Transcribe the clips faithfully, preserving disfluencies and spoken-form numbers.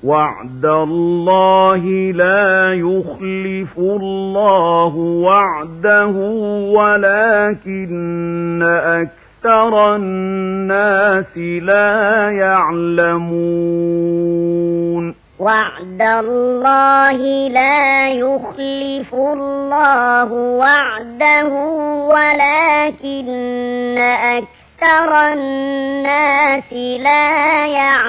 وعد الله لا يخلف الله وعده ولكن أكثر الناس لا يعلمون وعد الله لا يخلف الله وعده ولكن أكثر الناس لا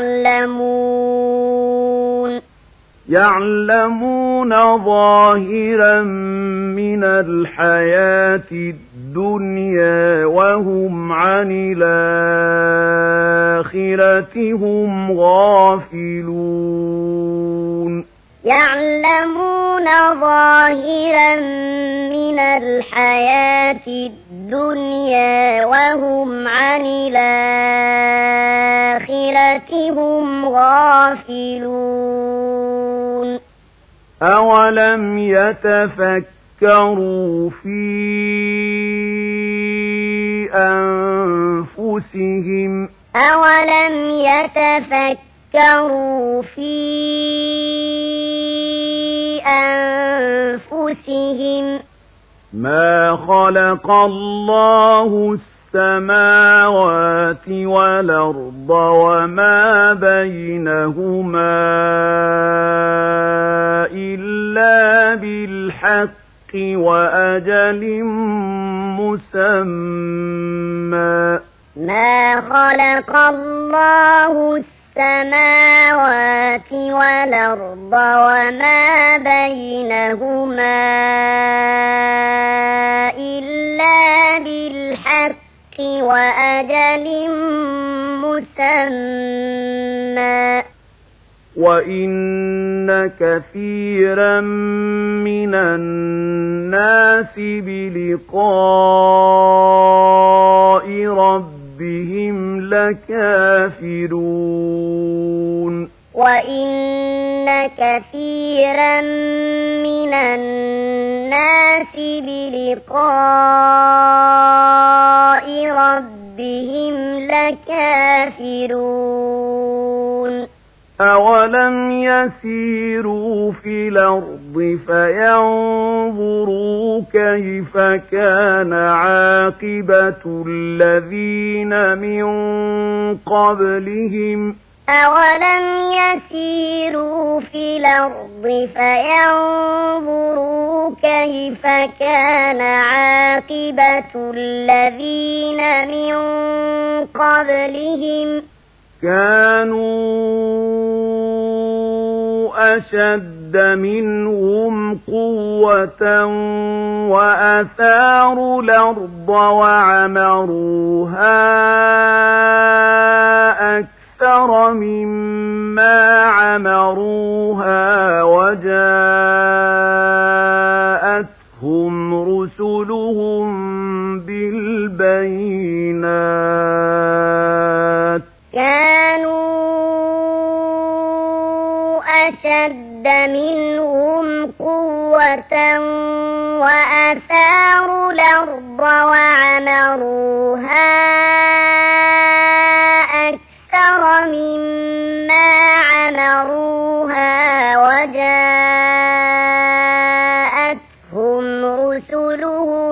يعلمون يعلمون ظاهرا من الحياة الدنيا وهم عن الآخرة هم غافلون يعلمون ظاهرا من الحياة الدنيا وهم عن الآخرة هم غافلون أولم يتفكروا في أنفسهم أولم يتفكروا في أنفسهم ما خلق الله السماوات والأرض وما بينهما إلا بالحق وأجل مسمى ما خلق الله السماوات والأرض وما بينهما إلا بالحق وأجل مسمى وإن كثيرا من الناس بلقاء ربهم لكافرون وإن كثيرا من الناس بلقاء ربهم لكافرون أولم يسيروا في الأرض فينظروا كيف كان عاقبة الذين من قبلهم أولم يسيروا في الأرض فينظروا كيف كان عاقبة الذين من قبلهم كانوا أشد منهم قوة وأثاروا الأرض وعمروها أكثر مما عمروها وجاءتهم رسلهم بالبينات كانوا أشد منهم قوة وأثاروا الأرض وعمروها أكثر مما عمروها وجاءتهم رسلهم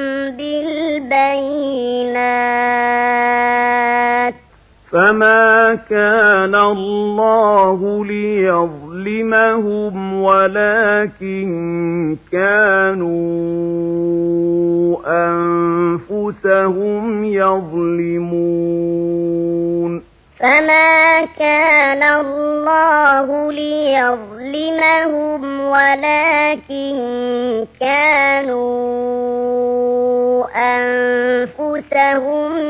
بالبينات فما كان الله ليظلمهم ولكن كانوا أنفسهم يظلمون فما كان الله ليظلمهم ولكن كانوا أنفسهم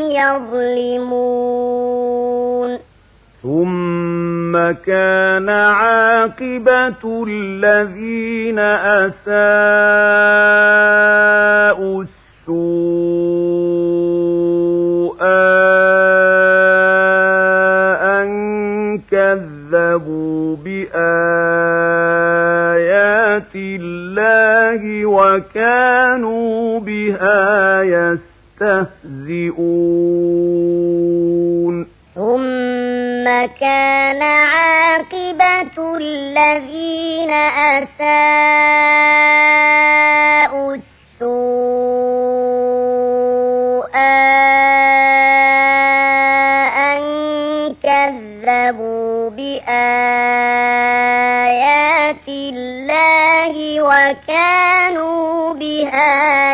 يظلمون ثم كان عاقبة الذين أساءوا السوء أن كذبوا بآيات الله وكانوا بها يستهزئون ثم كان عاقبة الذين أساءوا السوء أن كذبوا بآيات الله وكانوا بها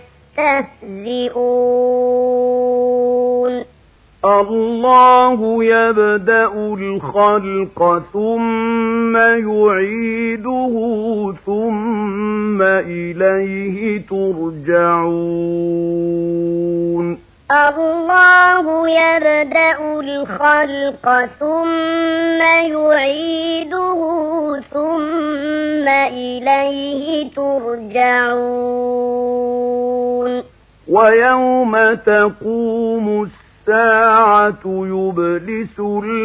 يستهزئون الله يبدأ الخلق ثم يعيده ثم إليه ترجعون الله يبدأ الخلق ثم يعيده ثم إليه ترجعون ويوم تقوم الساعة يبلس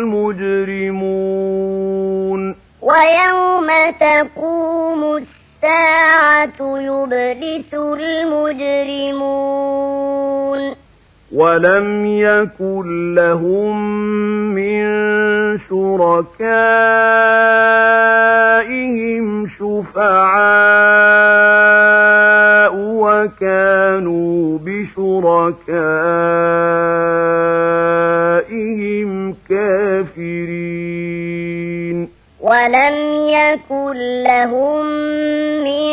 المجرمون ويوم تقوم الساعة يبلس المجرمون ولم يكن لهم من شركائهم شفعاء وكانوا بشركائهم كافرين ولم يكن لهم من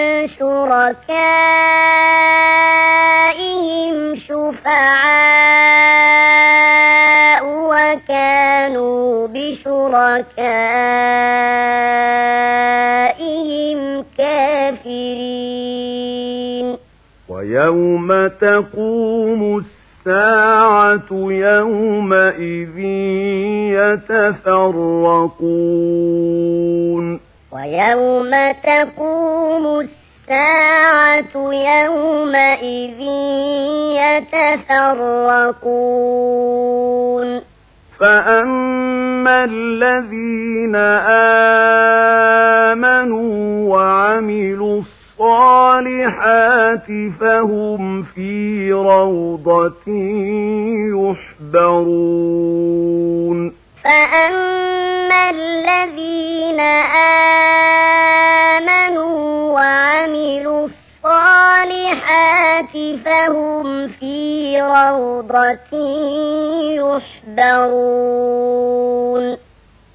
شركائهم شفعاء وكانوا بشركائهم كافرين ويوم تقوم الساعة يومئذ يتفرقون ويوم تقوم الساعة يومئذ يتفرقون فأما الذين آمنوا وعملوا الصالحات فهم في روضة يحبرون فأما الذين آمنوا وعملوا الصالحات فهم في روضة يحبرون